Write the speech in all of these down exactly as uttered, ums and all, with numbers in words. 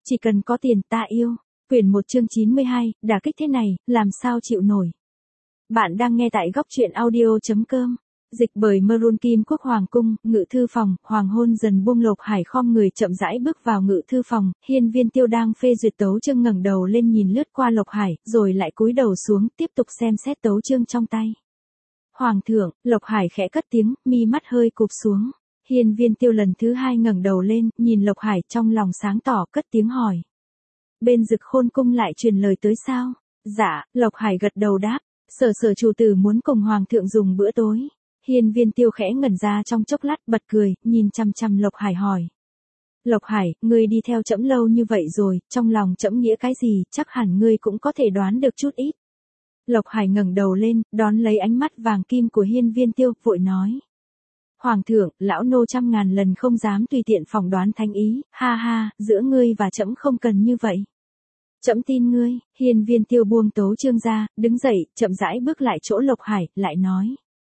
Chỉ cần có tiền ta yêu. Quyển một chương chín mươi hai, đả kích thế này, làm sao chịu nổi. Bạn đang nghe tại góc truyện audio.com. Dịch bởi Maroon Kim Quốc Hoàng Cung, ngự thư phòng, hoàng hôn dần buông. Lộc Hải khom người chậm rãi bước vào ngự thư phòng, Hiên Viên Tiêu đang phê duyệt tấu chương ngẩng đầu lên nhìn lướt qua Lộc Hải, rồi lại cúi đầu xuống, tiếp tục xem xét tấu chương trong tay. Hoàng thượng, Lộc Hải khẽ cất tiếng, mi mắt hơi cụp xuống. Hiên Viên Tiêu lần thứ hai ngẩng đầu lên, nhìn Lộc Hải trong lòng sáng tỏ, cất tiếng hỏi. Bên Dực Khôn Cung lại truyền lời tới sao? Dạ, Lộc Hải gật đầu đáp. Sở sở chủ tử muốn cùng Hoàng thượng dùng bữa tối. Hiên Viên Tiêu khẽ ngẩn ra trong chốc lát, bật cười, nhìn chăm chăm Lộc Hải hỏi. Lộc Hải, ngươi đi theo trẫm lâu như vậy rồi, trong lòng trẫm nghĩa cái gì, chắc hẳn ngươi cũng có thể đoán được chút ít. Lộc Hải ngẩng đầu lên, đón lấy ánh mắt vàng kim của Hiên Viên Tiêu, vội nói. Hoàng thượng, lão nô trăm ngàn lần không dám tùy tiện phỏng đoán thánh ý, ha ha, giữa ngươi và trẫm không cần như vậy. Trẫm tin ngươi. Hiên Viên Tiêu buông tấu chương ra, đứng dậy, chậm rãi bước lại chỗ Lộc Hải, lại nói.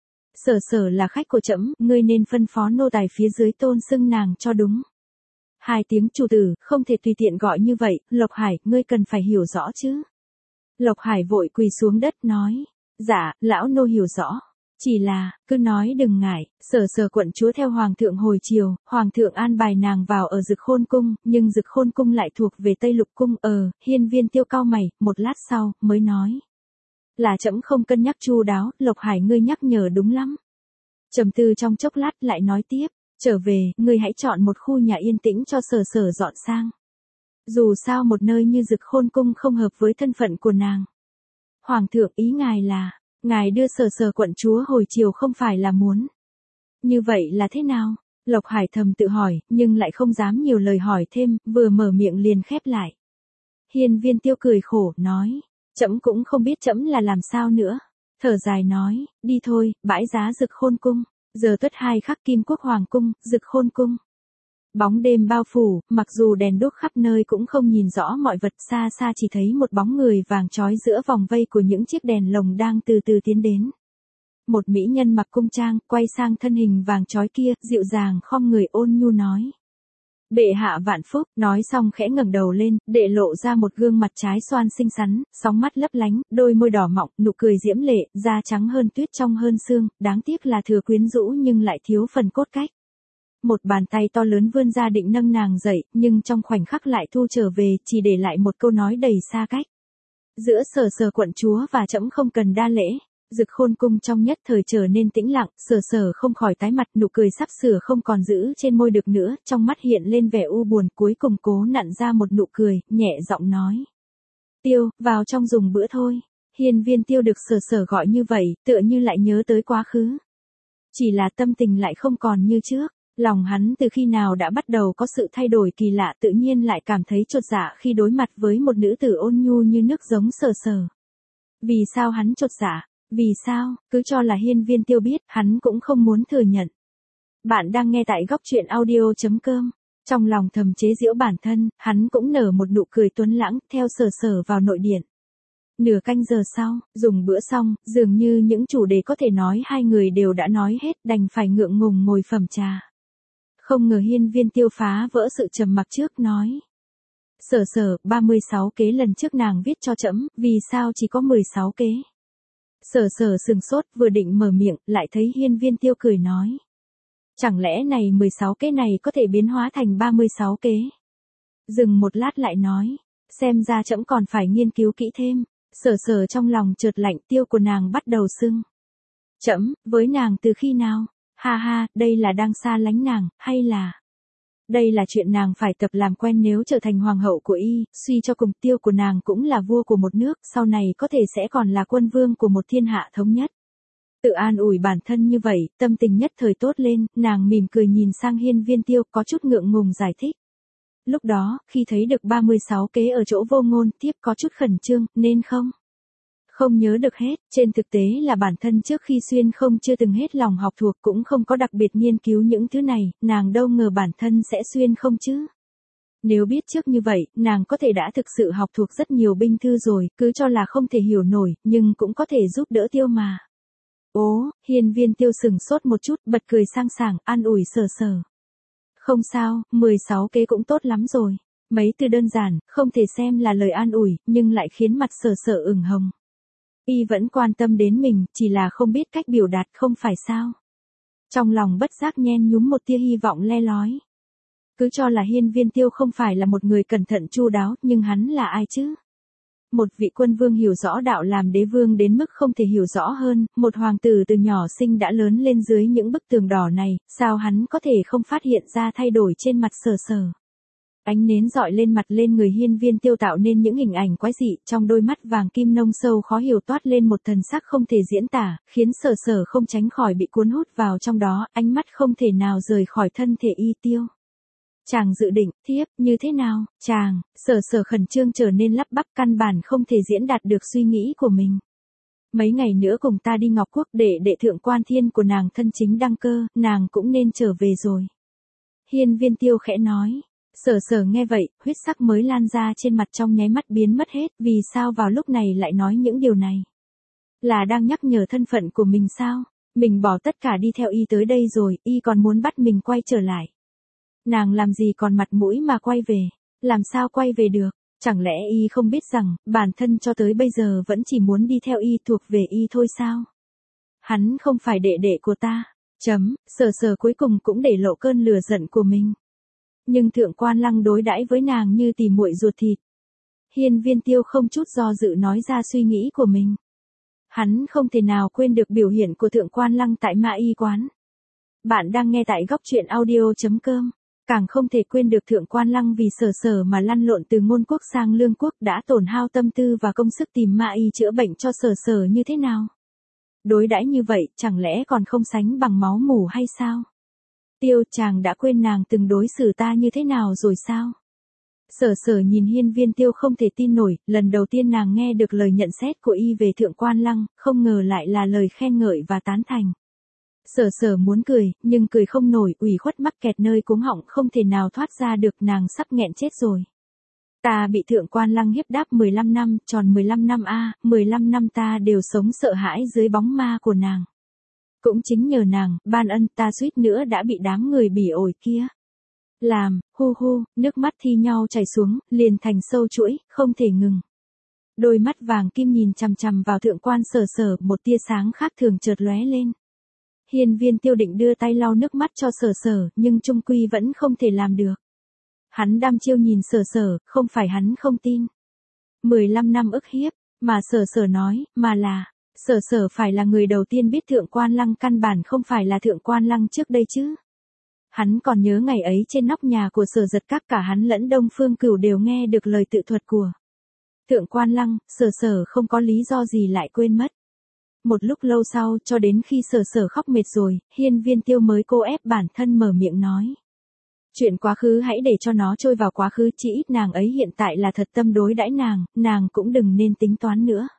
Sở sở là khách của trẫm, ngươi nên phân phó nô tài phía dưới tôn xưng nàng cho đúng. Hai tiếng chủ tử, không thể tùy tiện gọi như vậy, Lộc Hải, ngươi cần phải hiểu rõ chứ. Lộc Hải vội quỳ xuống đất nói. Dạ, lão nô hiểu rõ. Chỉ là, cứ nói đừng ngại, sở sở quận chúa theo Hoàng thượng hồi chiều, Hoàng thượng an bài nàng vào ở Dực Khôn Cung, nhưng Dực Khôn Cung lại thuộc về Tây Lục Cung. Ờ, Hiên Viên Tiêu cau mày, một lát sau, mới nói. Là trẫm không cân nhắc chu đáo, Lộc Hải ngươi nhắc nhở đúng lắm. Trầm tư trong chốc lát lại nói tiếp, trở về, ngươi hãy chọn một khu nhà yên tĩnh cho sở sở dọn sang. Dù sao một nơi như Dực Khôn Cung không hợp với thân phận của nàng. Hoàng thượng ý ngài là, ngài đưa sở sở quận chúa hồi chiều không phải là muốn. Như vậy là thế nào? Lộc Hải thầm tự hỏi, nhưng lại không dám nhiều lời hỏi thêm, vừa mở miệng liền khép lại. Hiên Viên Tiêu cười khổ, nói. Trẫm cũng không biết trẫm là làm sao nữa. Thở dài nói, đi thôi, bãi giá Dực Khôn Cung. Giờ tuất hai khắc Kim Quốc Hoàng Cung, Dực Khôn Cung. Bóng đêm bao phủ, mặc dù đèn đuốc khắp nơi cũng không nhìn rõ mọi vật, xa xa chỉ thấy một bóng người vàng trói giữa vòng vây của những chiếc đèn lồng đang từ từ tiến đến. Một mỹ nhân mặc cung trang, quay sang thân hình vàng trói kia, dịu dàng khom người ôn nhu nói. Bệ hạ vạn phúc, nói xong khẽ ngẩng đầu lên, để lộ ra một gương mặt trái xoan xinh xắn, sóng mắt lấp lánh, đôi môi đỏ mọng, nụ cười diễm lệ, da trắng hơn tuyết trong hơn xương, đáng tiếc là thừa quyến rũ nhưng lại thiếu phần cốt cách. Một bàn tay to lớn vươn ra định nâng nàng dậy, nhưng trong khoảnh khắc lại thu trở về, chỉ để lại một câu nói đầy xa cách. Giữa sở sở quận chúa và trẫm không cần đa lễ. Dực Khôn Cung trong nhất thời trở nên tĩnh lặng, sở sở không khỏi tái mặt, nụ cười sắp sửa không còn giữ trên môi được nữa, trong mắt hiện lên vẻ u buồn, cuối cùng cố nặn ra một nụ cười, nhẹ giọng nói. Tiêu, vào trong dùng bữa thôi. Hiên Viên Tiêu được sở sở gọi như vậy, tựa như lại nhớ tới quá khứ. Chỉ là tâm tình lại không còn như trước. Lòng hắn từ khi nào đã bắt đầu có sự thay đổi kỳ lạ, tự nhiên lại cảm thấy chột dạ khi đối mặt với một nữ tử ôn nhu như nước giống sở sở. Vì sao hắn chột dạ? Vì sao? Cứ cho là Hiên Viên Tiêu biết, hắn cũng không muốn thừa nhận. Bạn đang nghe tại góc truyện audio.com. Trong lòng thầm chế giễu bản thân, hắn cũng nở một nụ cười tuấn lãng, theo sở sở vào nội điện. Nửa canh giờ sau, dùng bữa xong, dường như những chủ đề có thể nói hai người đều đã nói hết, đành phải ngượng ngùng ngồi phẩm trà. Không ngờ Hiên Viên Tiêu phá vỡ sự trầm mặc trước, nói. Sở sở, ba mươi sáu kế lần trước nàng viết cho trẫm, vì sao chỉ có mười sáu kế? Sở sở sừng sốt, vừa định mở miệng, lại thấy Hiên Viên Tiêu cười nói. Chẳng lẽ này mười sáu kế này có thể biến hóa thành ba mươi sáu kế? Dừng một lát lại nói. Xem ra trẫm còn phải nghiên cứu kỹ thêm. Sở sở trong lòng chợt lạnh, tiêu của nàng bắt đầu sưng. Trẫm, với nàng từ khi nào? Ha ha, đây là đang xa lánh nàng, hay là... Đây là chuyện nàng phải tập làm quen nếu trở thành hoàng hậu của y, suy cho cùng tiêu của nàng cũng là vua của một nước, sau này có thể sẽ còn là quân vương của một thiên hạ thống nhất. Tự an ủi bản thân như vậy, tâm tình nhất thời tốt lên, nàng mỉm cười nhìn sang Hiên Viên Tiêu, có chút ngượng ngùng giải thích. Lúc đó, khi thấy được ba mươi sáu kế ở chỗ vô ngôn, tiếp có chút khẩn trương, nên không? Không nhớ được hết, trên thực tế là bản thân trước khi xuyên không chưa từng hết lòng học thuộc, cũng không có đặc biệt nghiên cứu những thứ này, nàng đâu ngờ bản thân sẽ xuyên không chứ. Nếu biết trước như vậy, nàng có thể đã thực sự học thuộc rất nhiều binh thư rồi, cứ cho là không thể hiểu nổi, nhưng cũng có thể giúp đỡ Tiêu mà. Ố, Hiên Viên Tiêu sừng sốt một chút, bật cười sang sảng, an ủi sở sở. Không sao, mười sáu kế cũng tốt lắm rồi. Mấy từ đơn giản, không thể xem là lời an ủi, nhưng lại khiến mặt Sở Sở ửng hồng. Y vẫn quan tâm đến mình, chỉ là không biết cách biểu đạt, không phải sao? Trong lòng bất giác nhen nhúm một tia hy vọng le lói. Cứ cho là Hiên Viên Tiêu không phải là một người cẩn thận chu đáo, nhưng hắn là ai chứ? Một vị quân vương hiểu rõ đạo làm đế vương đến mức không thể hiểu rõ hơn, một hoàng tử từ nhỏ sinh đã lớn lên dưới những bức tường đỏ này, sao hắn có thể không phát hiện ra thay đổi trên mặt Sở Sở? Ánh nến dọi lên mặt lên người Hiên Viên Tiêu tạo nên những hình ảnh quái dị, trong đôi mắt vàng kim nông sâu khó hiểu toát lên một thần sắc không thể diễn tả, khiến Sở Sở không tránh khỏi bị cuốn hút vào trong đó, ánh mắt không thể nào rời khỏi thân thể Y Tiêu. Chàng dự định, thiếp, như thế nào, chàng, Sở Sở khẩn trương trở nên lắp bắp, căn bản không thể diễn đạt được suy nghĩ của mình. Mấy ngày nữa cùng ta đi Ngọc Quốc để đệ thượng quan thiên của nàng thân chính đăng cơ, nàng cũng nên trở về rồi. Hiên Viên Tiêu khẽ nói. Sở Sở nghe vậy, huyết sắc mới lan ra trên mặt trong nháy mắt biến mất hết, vì sao vào lúc này lại nói những điều này? Là đang nhắc nhở thân phận của mình sao? Mình bỏ tất cả đi theo y tới đây rồi, y còn muốn bắt mình quay trở lại. Nàng làm gì còn mặt mũi mà quay về? Làm sao quay về được? Chẳng lẽ y không biết rằng, bản thân cho tới bây giờ vẫn chỉ muốn đi theo y, thuộc về y thôi sao? Hắn không phải đệ đệ của ta. Chấm, Sở Sở cuối cùng cũng để lộ cơn lửa giận của mình. Nhưng thượng quan lăng đối đãi với nàng như tỉ muội ruột thịt. Hiên Viên Tiêu không chút do dự nói ra suy nghĩ của mình. Hắn không thể nào quên được biểu hiện của thượng quan lăng tại Ma Y quán. Bạn đang nghe tại góc truyện audio.com. Càng không thể quên được thượng quan lăng vì Sở Sở mà lăn lộn từ ngôn quốc sang lương quốc, đã tổn hao tâm tư và công sức tìm Ma Y chữa bệnh cho Sở Sở như thế nào. Đối đãi như vậy, chẳng lẽ còn không sánh bằng máu mủ hay sao? Tiêu, chàng đã quên nàng từng đối xử ta như thế nào rồi sao? Sở Sở nhìn Hiên Viên Tiêu không thể tin nổi, lần đầu tiên nàng nghe được lời nhận xét của y về thượng quan lăng, không ngờ lại là lời khen ngợi và tán thành. Sở Sở muốn cười, nhưng cười không nổi, ủy khuất mắc kẹt nơi cuống họng không thể nào thoát ra được, nàng sắp nghẹn chết rồi. Ta bị thượng quan lăng hiếp đáp mười lăm năm, tròn mười lăm năm a, mười lăm năm ta đều sống sợ hãi dưới bóng ma của nàng. Cũng chính nhờ nàng, ban ân, ta suýt nữa đã bị đám người bỉ ổi kia làm, hu hu, nước mắt thi nhau chảy xuống, liền thành sâu chuỗi, không thể ngừng. Đôi mắt vàng kim nhìn chằm chằm vào thượng quan Sở Sở, một tia sáng khác thường chợt lóe lên. Hiên Viên Tiêu định đưa tay lau nước mắt cho Sở Sở, nhưng chung quy vẫn không thể làm được. Hắn đăm chiêu nhìn Sở Sở, không phải hắn không tin. mười lăm năm ức hiếp, mà Sở Sở nói, mà là, Sở Sở phải là người đầu tiên biết thượng quan lăng căn bản không phải là thượng quan lăng trước đây chứ. Hắn còn nhớ ngày ấy trên nóc nhà của Sở Giật Các, cả hắn lẫn Đông Phương Cửu đều nghe được lời tự thuật của thượng quan lăng, Sở Sở không có lý do gì lại quên mất. Một lúc lâu sau, cho đến khi Sở Sở khóc mệt rồi, Hiên Viên Tiêu mới cố ép bản thân mở miệng nói. Chuyện quá khứ hãy để cho nó trôi vào quá khứ, chỉ ít nàng ấy hiện tại là thật tâm đối đãi nàng, nàng cũng đừng nên tính toán nữa.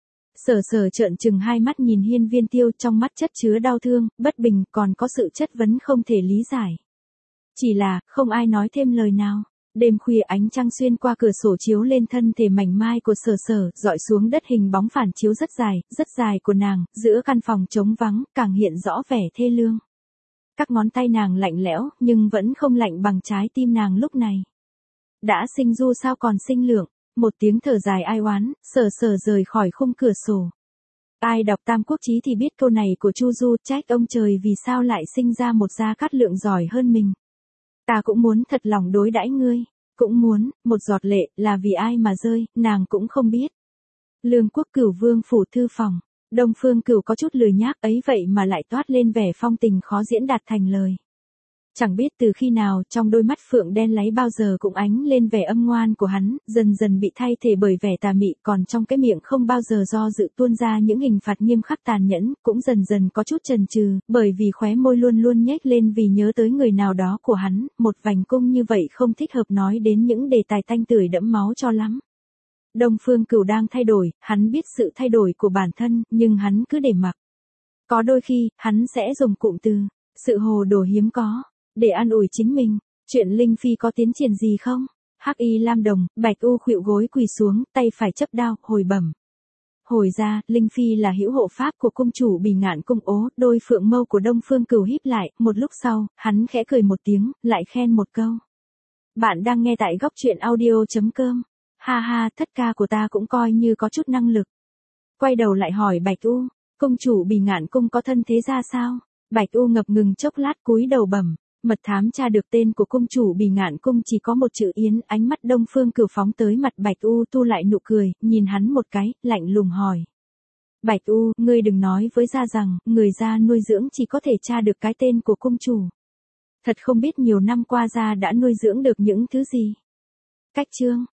Sở Sở trợn trừng hai mắt nhìn Hiên Viên Tiêu, trong mắt chất chứa đau thương, bất bình, còn có sự chất vấn không thể lý giải. Chỉ là, không ai nói thêm lời nào. Đêm khuya ánh trăng xuyên qua cửa sổ chiếu lên thân thể mảnh mai của Sở Sở, dọi xuống đất hình bóng phản chiếu rất dài, rất dài của nàng, giữa căn phòng trống vắng, càng hiện rõ vẻ thê lương. Các ngón tay nàng lạnh lẽo, nhưng vẫn không lạnh bằng trái tim nàng lúc này. Đã sinh du sao còn sinh lượng, một tiếng thở dài ai oán, Sở Sở rời khỏi khung cửa sổ. Ai đọc Tam Quốc Chí thì biết câu này của Chu Du, trách ông trời vì sao lại sinh ra một Gia Cát Lượng giỏi hơn mình. Ta cũng muốn thật lòng đối đãi ngươi, cũng muốn, một giọt lệ, là vì ai mà rơi, nàng cũng không biết. Lương Quốc Cửu Vương phủ thư phòng, Đông Phương Cửu có chút lười nhác ấy vậy mà lại toát lên vẻ phong tình khó diễn đạt thành lời. Chẳng biết từ khi nào, trong đôi mắt phượng đen láy bao giờ cũng ánh lên vẻ âm ngoan của hắn, dần dần bị thay thế bởi vẻ tà mị, còn trong cái miệng không bao giờ do dự tuôn ra những hình phạt nghiêm khắc tàn nhẫn, cũng dần dần có chút chần chừ, bởi vì khóe môi luôn luôn nhếch lên vì nhớ tới người nào đó của hắn, một vành cung như vậy không thích hợp nói đến những đề tài tanh tưởi đẫm máu cho lắm. Đông Phương Cửu đang thay đổi, hắn biết sự thay đổi của bản thân, nhưng hắn cứ để mặc. Có đôi khi, hắn sẽ dùng cụm từ, sự hồ đồ hiếm có, để an ủi chính mình. Chuyện Linh Phi có tiến triển gì không? Hắc Y Lam Đồng, Bạch U khuỵu gối quỳ xuống, tay phải chấp đao, hồi bẩm. Hồi ra, Linh Phi là hữu hộ pháp của cung chủ Bỉ Ngạn cung ố, đôi phượng mâu của Đông Phương Cửu híp lại, một lúc sau, hắn khẽ cười một tiếng, lại khen một câu. Bạn đang nghe tại góc truyện audio.com. Ha ha, thất ca của ta cũng coi như có chút năng lực. Quay đầu lại hỏi Bạch U, công chủ Bỉ Ngạn Cung có thân thế ra sao? Bạch U ngập ngừng chốc lát cúi đầu bẩm, mật thám tra được tên của công chủ Bỉ Ngạn Cung chỉ có một chữ Yến. Ánh mắt Đông Phương Cửu phóng tới mặt Bạch U, thu lại nụ cười, nhìn hắn một cái, lạnh lùng hỏi. Bạch U, ngươi đừng nói với gia rằng, người gia nuôi dưỡng chỉ có thể tra được cái tên của công chủ. Thật không biết nhiều năm qua gia đã nuôi dưỡng được những thứ gì. Cách chương.